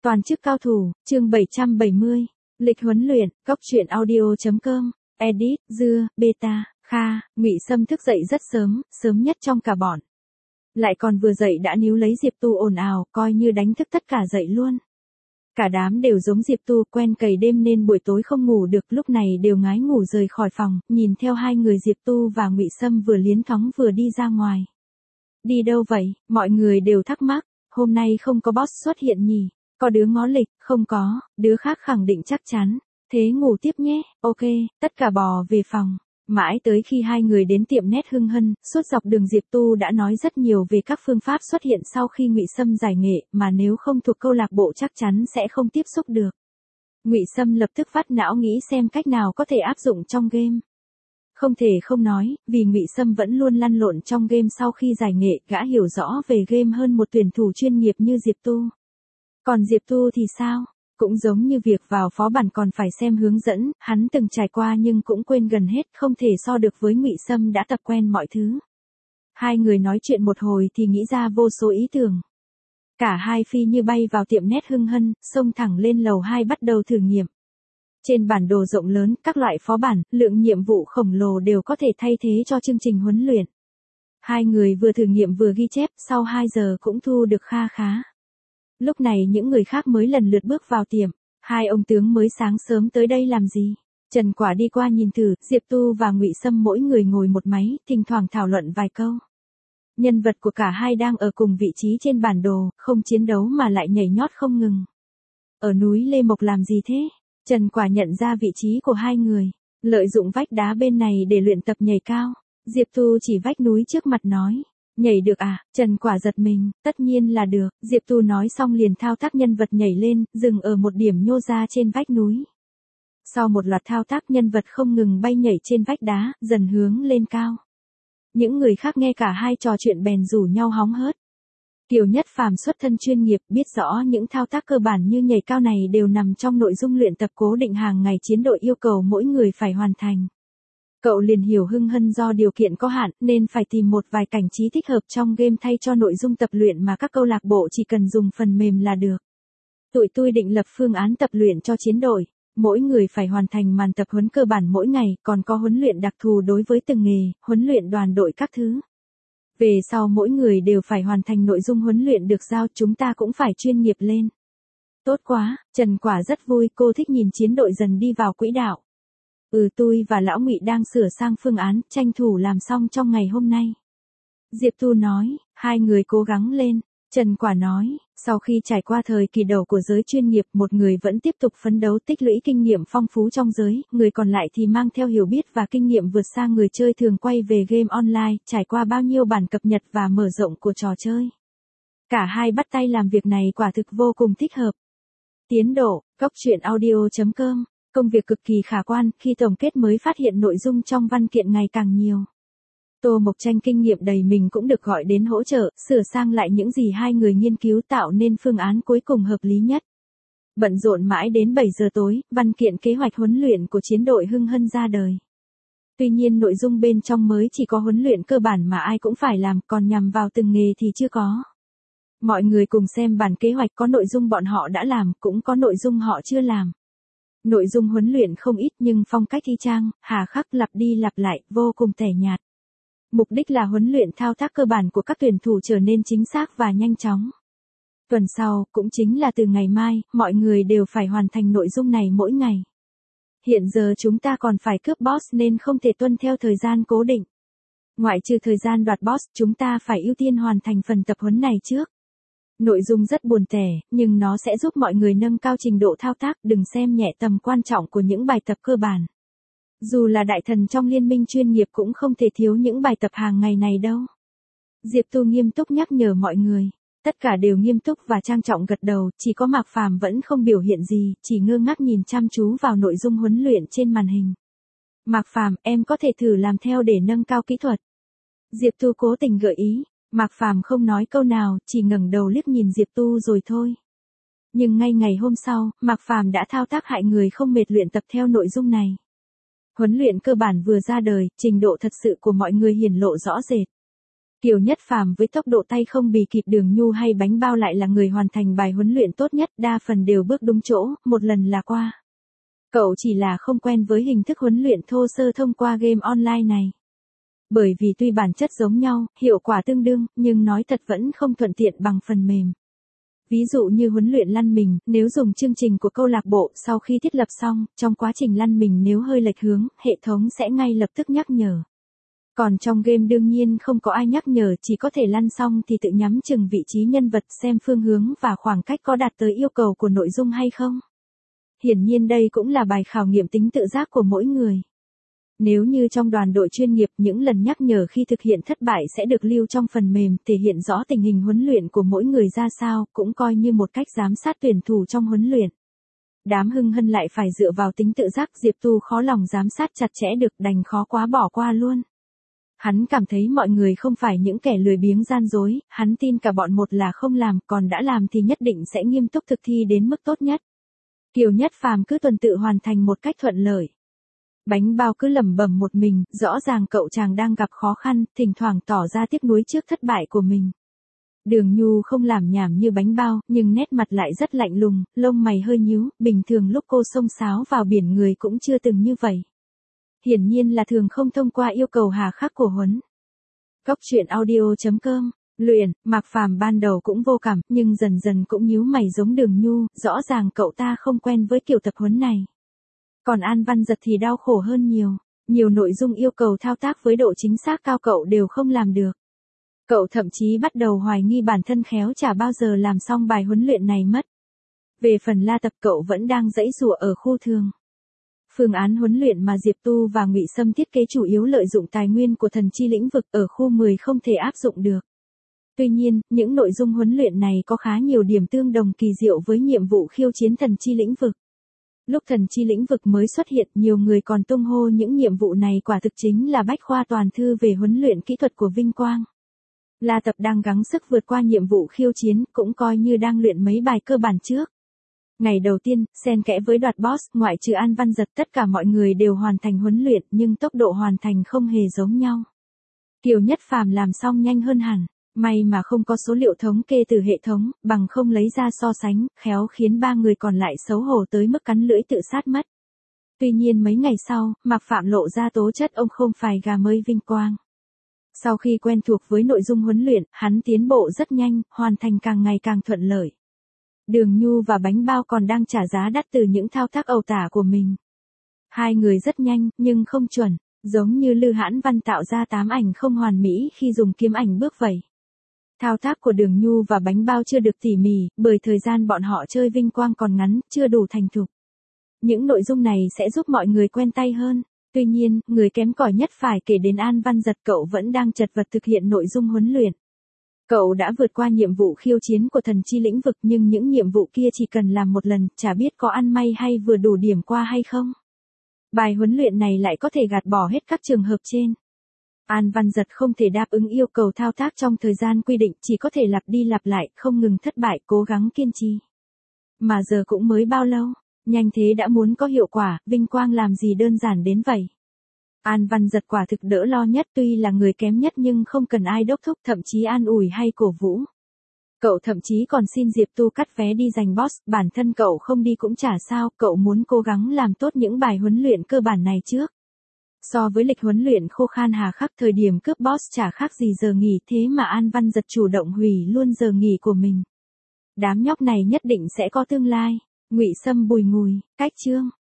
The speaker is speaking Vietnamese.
Toàn chức cao thủ, chương 770. Lịch huấn luyện, góc truyện audio.com. Edit, Dưa, Beta, Kha, Ngụy Sâm thức dậy rất sớm, sớm nhất trong cả bọn. Lại còn vừa dậy đã níu lấy Diệp Tu ồn ào, coi như đánh thức tất cả dậy luôn. Cả đám đều giống Diệp Tu, quen cày đêm nên buổi tối không ngủ được, lúc này đều ngái ngủ rời khỏi phòng, nhìn theo hai người Diệp Tu và Ngụy Sâm vừa liến thóng vừa đi ra ngoài. Đi đâu vậy? Mọi người đều thắc mắc, hôm nay không có boss xuất hiện nhỉ? Có đứa ngó lịch, không có, đứa khác khẳng định chắc chắn. Thế ngủ tiếp nhé, ok, tất cả bò về phòng. Mãi tới khi hai người đến tiệm nét Hưng Hân, suốt dọc đường Diệp Tu đã nói rất nhiều về các phương pháp xuất hiện sau khi Ngụy Sâm giải nghệ, mà nếu không thuộc câu lạc bộ chắc chắn sẽ không tiếp xúc được. Ngụy Sâm lập tức vắt não nghĩ xem cách nào có thể áp dụng trong game. Không thể không nói, vì Ngụy Sâm vẫn luôn lăn lộn trong game sau khi giải nghệ, gã hiểu rõ về game hơn một tuyển thủ chuyên nghiệp như Diệp Tu. Còn Diệp Tu thì sao? Cũng giống như việc vào phó bản còn phải xem hướng dẫn, hắn từng trải qua nhưng cũng quên gần hết, không thể so được với Ngụy Sâm đã tập quen mọi thứ. Hai người nói chuyện một hồi thì nghĩ ra vô số ý tưởng. Cả hai phi như bay vào tiệm nét Hưng Hân, xông thẳng lên lầu 2 bắt đầu thử nghiệm. Trên bản đồ rộng lớn, các loại phó bản, lượng nhiệm vụ khổng lồ đều có thể thay thế cho chương trình huấn luyện. Hai người vừa thử nghiệm vừa ghi chép, sau 2 giờ cũng thu được kha khá. Lúc này những người khác mới lần lượt bước vào tiệm. Hai ông tướng mới sáng sớm tới đây làm gì? Trần Quả đi qua nhìn thử, Diệp Tu và Ngụy Sâm mỗi người ngồi một máy, thỉnh thoảng thảo luận vài câu. Nhân vật của cả hai đang ở cùng vị trí trên bản đồ, không chiến đấu mà lại nhảy nhót không ngừng. Ở núi Lê Mộc làm gì thế? Trần Quả nhận ra vị trí của hai người, lợi dụng vách đá bên này để luyện tập nhảy cao. Diệp Tu chỉ vách núi trước mặt nói. Nhảy được à? Trần Quả giật mình, tất nhiên là được. Diệp Tu nói xong liền thao tác nhân vật nhảy lên, dừng ở một điểm nhô ra trên vách núi. Sau một loạt thao tác nhân vật không ngừng bay nhảy trên vách đá, dần hướng lên cao. Những người khác nghe cả hai trò chuyện bèn rủ nhau hóng hớt. Kiều Nhất Phàm xuất thân chuyên nghiệp, biết rõ những thao tác cơ bản như nhảy cao này đều nằm trong nội dung luyện tập cố định hàng ngày chiến đội yêu cầu mỗi người phải hoàn thành. Cậu liền hiểu Hưng Hân do điều kiện có hạn nên phải tìm một vài cảnh trí thích hợp trong game thay cho nội dung tập luyện mà các câu lạc bộ chỉ cần dùng phần mềm là được. Tụi tôi định lập phương án tập luyện cho chiến đội, mỗi người phải hoàn thành màn tập huấn cơ bản mỗi ngày, còn có huấn luyện đặc thù đối với từng nghề, huấn luyện đoàn đội các thứ. Về sau mỗi người đều phải hoàn thành nội dung huấn luyện được giao, chúng ta cũng phải chuyên nghiệp lên. Tốt quá, Trần Quả rất vui, cô thích nhìn chiến đội dần đi vào quỹ đạo. Tôi và lão Ngụy đang sửa sang phương án, tranh thủ làm xong trong ngày hôm nay. Diệp Tu nói, hai người cố gắng lên. Trần Quả nói, sau khi trải qua thời kỳ đầu của giới chuyên nghiệp, một người vẫn tiếp tục phấn đấu tích lũy kinh nghiệm phong phú trong giới, người còn lại thì mang theo hiểu biết và kinh nghiệm vượt xa người chơi thường quay về game online, trải qua bao nhiêu bản cập nhật và mở rộng của trò chơi. Cả hai bắt tay làm việc này quả thực vô cùng thích hợp. Tiến độ, góc truyện audio.com. Công việc cực kỳ khả quan, khi tổng kết mới phát hiện nội dung trong văn kiện ngày càng nhiều. Tô Mộc Tranh kinh nghiệm đầy mình cũng được gọi đến hỗ trợ, sửa sang lại những gì hai người nghiên cứu tạo nên phương án cuối cùng hợp lý nhất. Bận rộn mãi đến 7 giờ tối, văn kiện kế hoạch huấn luyện của chiến đội Hưng Hân ra đời. Tuy nhiên nội dung bên trong mới chỉ có huấn luyện cơ bản mà ai cũng phải làm, còn nhằm vào từng nghề thì chưa có. Mọi người cùng xem bản kế hoạch, có nội dung bọn họ đã làm, cũng có nội dung họ chưa làm. Nội dung huấn luyện không ít nhưng phong cách y chang, hà khắc lặp đi lặp lại, vô cùng tẻ nhạt. Mục đích là huấn luyện thao tác cơ bản của các tuyển thủ trở nên chính xác và nhanh chóng. Tuần sau, cũng chính là từ ngày mai, mọi người đều phải hoàn thành nội dung này mỗi ngày. Hiện giờ chúng ta còn phải cướp boss nên không thể tuân theo thời gian cố định. Ngoại trừ thời gian đoạt boss, chúng ta phải ưu tiên hoàn thành phần tập huấn này trước. Nội dung rất buồn tẻ, nhưng nó sẽ giúp mọi người nâng cao trình độ thao tác, đừng xem nhẹ tầm quan trọng của những bài tập cơ bản. Dù là đại thần trong liên minh chuyên nghiệp cũng không thể thiếu những bài tập hàng ngày này đâu. Diệp Tu nghiêm túc nhắc nhở mọi người. Tất cả đều nghiêm túc và trang trọng gật đầu, chỉ có Mạc Phàm vẫn không biểu hiện gì, chỉ ngơ ngác nhìn chăm chú vào nội dung huấn luyện trên màn hình. Mạc Phàm, em có thể thử làm theo để nâng cao kỹ thuật. Diệp Tu cố tình gợi ý. Mạc Phàm không nói câu nào, chỉ ngẩng đầu liếc nhìn Diệp Tu rồi thôi. Nhưng ngay ngày hôm sau, Mạc Phàm đã thao tác hại người không mệt luyện tập theo nội dung này. Huấn luyện cơ bản vừa ra đời, trình độ thật sự của mọi người hiển lộ rõ rệt. Kiều Nhất Phàm với tốc độ tay không bì kịp Đường Nhu hay Bánh Bao lại là người hoàn thành bài huấn luyện tốt nhất, đa phần đều bước đúng chỗ, một lần là qua. Cậu chỉ là không quen với hình thức huấn luyện thô sơ thông qua game online này. Bởi vì tuy bản chất giống nhau, hiệu quả tương đương, nhưng nói thật vẫn không thuận tiện bằng phần mềm. Ví dụ như huấn luyện lăn mình, nếu dùng chương trình của câu lạc bộ sau khi thiết lập xong, trong quá trình lăn mình nếu hơi lệch hướng, hệ thống sẽ ngay lập tức nhắc nhở. Còn trong game đương nhiên không có ai nhắc nhở, chỉ có thể lăn xong thì tự nhắm chừng vị trí nhân vật, xem phương hướng và khoảng cách có đạt tới yêu cầu của nội dung hay không. Hiển nhiên đây cũng là bài khảo nghiệm tính tự giác của mỗi người. Nếu như trong đoàn đội chuyên nghiệp, những lần nhắc nhở khi thực hiện thất bại sẽ được lưu trong phần mềm, thể hiện rõ tình hình huấn luyện của mỗi người ra sao, cũng coi như một cách giám sát tuyển thủ trong huấn luyện. Đám Hưng Hân lại phải dựa vào tính tự giác, Diệp Tu khó lòng giám sát chặt chẽ được, đành khó quá bỏ qua luôn. Hắn cảm thấy mọi người không phải những kẻ lười biếng gian dối, hắn tin cả bọn một là không làm, còn đã làm thì nhất định sẽ nghiêm túc thực thi đến mức tốt nhất. Kiều Nhất Phàm cứ tuần tự hoàn thành một cách thuận lợi. Bánh Bao cứ lẩm bẩm một mình, rõ ràng cậu chàng đang gặp khó khăn, thỉnh thoảng tỏ ra tiếc nuối trước thất bại của mình. Đường Nhu không làm nhảm như Bánh Bao, nhưng nét mặt lại rất lạnh lùng, lông mày hơi nhíu, bình thường lúc cô xông xáo vào biển người cũng chưa từng như vậy. Hiển nhiên là thường không thông qua yêu cầu hà khắc của huấn. Góc truyện audio.com. Luyện, Mạc Phàm ban đầu cũng vô cảm, nhưng dần dần cũng nhíu mày giống Đường Nhu, rõ ràng cậu ta không quen với kiểu tập huấn này. Còn An Văn Giật thì đau khổ hơn nhiều. Nhiều nội dung yêu cầu thao tác với độ chính xác cao cậu đều không làm được. Cậu thậm chí bắt đầu hoài nghi bản thân khéo chả bao giờ làm xong bài huấn luyện này mất. Về phần La Tập, cậu vẫn đang giãy giụa ở khu thường. Phương án huấn luyện mà Diệp Tu và Ngụy Sâm thiết kế chủ yếu lợi dụng tài nguyên của thần chi lĩnh vực, ở khu 10 không thể áp dụng được. Tuy nhiên, những nội dung huấn luyện này có khá nhiều điểm tương đồng kỳ diệu với nhiệm vụ khiêu chiến thần chi lĩnh vực. Lúc thần chi lĩnh vực mới xuất hiện, nhiều người còn tung hô những nhiệm vụ này quả thực chính là bách khoa toàn thư về huấn luyện kỹ thuật của Vinh Quang. La Tập đang gắng sức vượt qua nhiệm vụ khiêu chiến, cũng coi như đang luyện mấy bài cơ bản trước. Ngày đầu tiên, xen kẽ với đoạt boss, ngoại trừ An Văn Giật, tất cả mọi người đều hoàn thành huấn luyện, nhưng tốc độ hoàn thành không hề giống nhau. Kiều Nhất Phàm làm xong nhanh hơn hẳn, may mà không có số liệu thống kê từ hệ thống, bằng không lấy ra so sánh, khéo khiến ba người còn lại xấu hổ tới mức cắn lưỡi tự sát mất. Tuy nhiên mấy ngày sau, Mạc Phạm lộ ra tố chất ông không phải gà mới Vinh Quang. Sau khi quen thuộc với nội dung huấn luyện, hắn tiến bộ rất nhanh, hoàn thành càng ngày càng thuận lợi. Đường Nhu và Bánh Bao còn đang trả giá đắt từ những thao tác ẩu tả của mình. Hai người rất nhanh, nhưng không chuẩn, giống như Lư Hãn Văn tạo ra 8 ảnh không hoàn mỹ khi dùng kiếm ảnh bước vậy. Thao tác của Đường Nhu và Bánh Bao chưa được tỉ mỉ, bởi thời gian bọn họ chơi Vinh Quang còn ngắn, chưa đủ thành thục. Những nội dung này sẽ giúp mọi người quen tay hơn. Tuy nhiên, người kém cỏi nhất phải kể đến An Văn Giật, cậu vẫn đang chật vật thực hiện nội dung huấn luyện. Cậu đã vượt qua nhiệm vụ khiêu chiến của thần chi lĩnh vực, nhưng những nhiệm vụ kia chỉ cần làm một lần, chả biết có ăn may hay vừa đủ điểm qua hay không. Bài huấn luyện này lại có thể gạt bỏ hết các trường hợp trên. An Văn Giật không thể đáp ứng yêu cầu thao tác trong thời gian quy định, chỉ có thể lặp đi lặp lại, không ngừng thất bại, cố gắng kiên trì. Mà giờ cũng mới bao lâu, nhanh thế đã muốn có hiệu quả, Vinh Quang làm gì đơn giản đến vậy. An Văn Giật quả thực đỡ lo nhất, tuy là người kém nhất nhưng không cần ai đốc thúc, thậm chí an ủi hay cổ vũ. Cậu thậm chí còn xin Diệp Tu cắt vé đi giành boss, bản thân cậu không đi cũng chả sao, cậu muốn cố gắng làm tốt những bài huấn luyện cơ bản này trước. So với lịch huấn luyện khô khan hà khắc, thời điểm cướp boss chả khác gì giờ nghỉ, thế mà An Văn Giật chủ động hủy luôn giờ nghỉ của mình. Đám nhóc này nhất định sẽ có tương lai. Ngụy Sâm bùi ngùi, cách chương.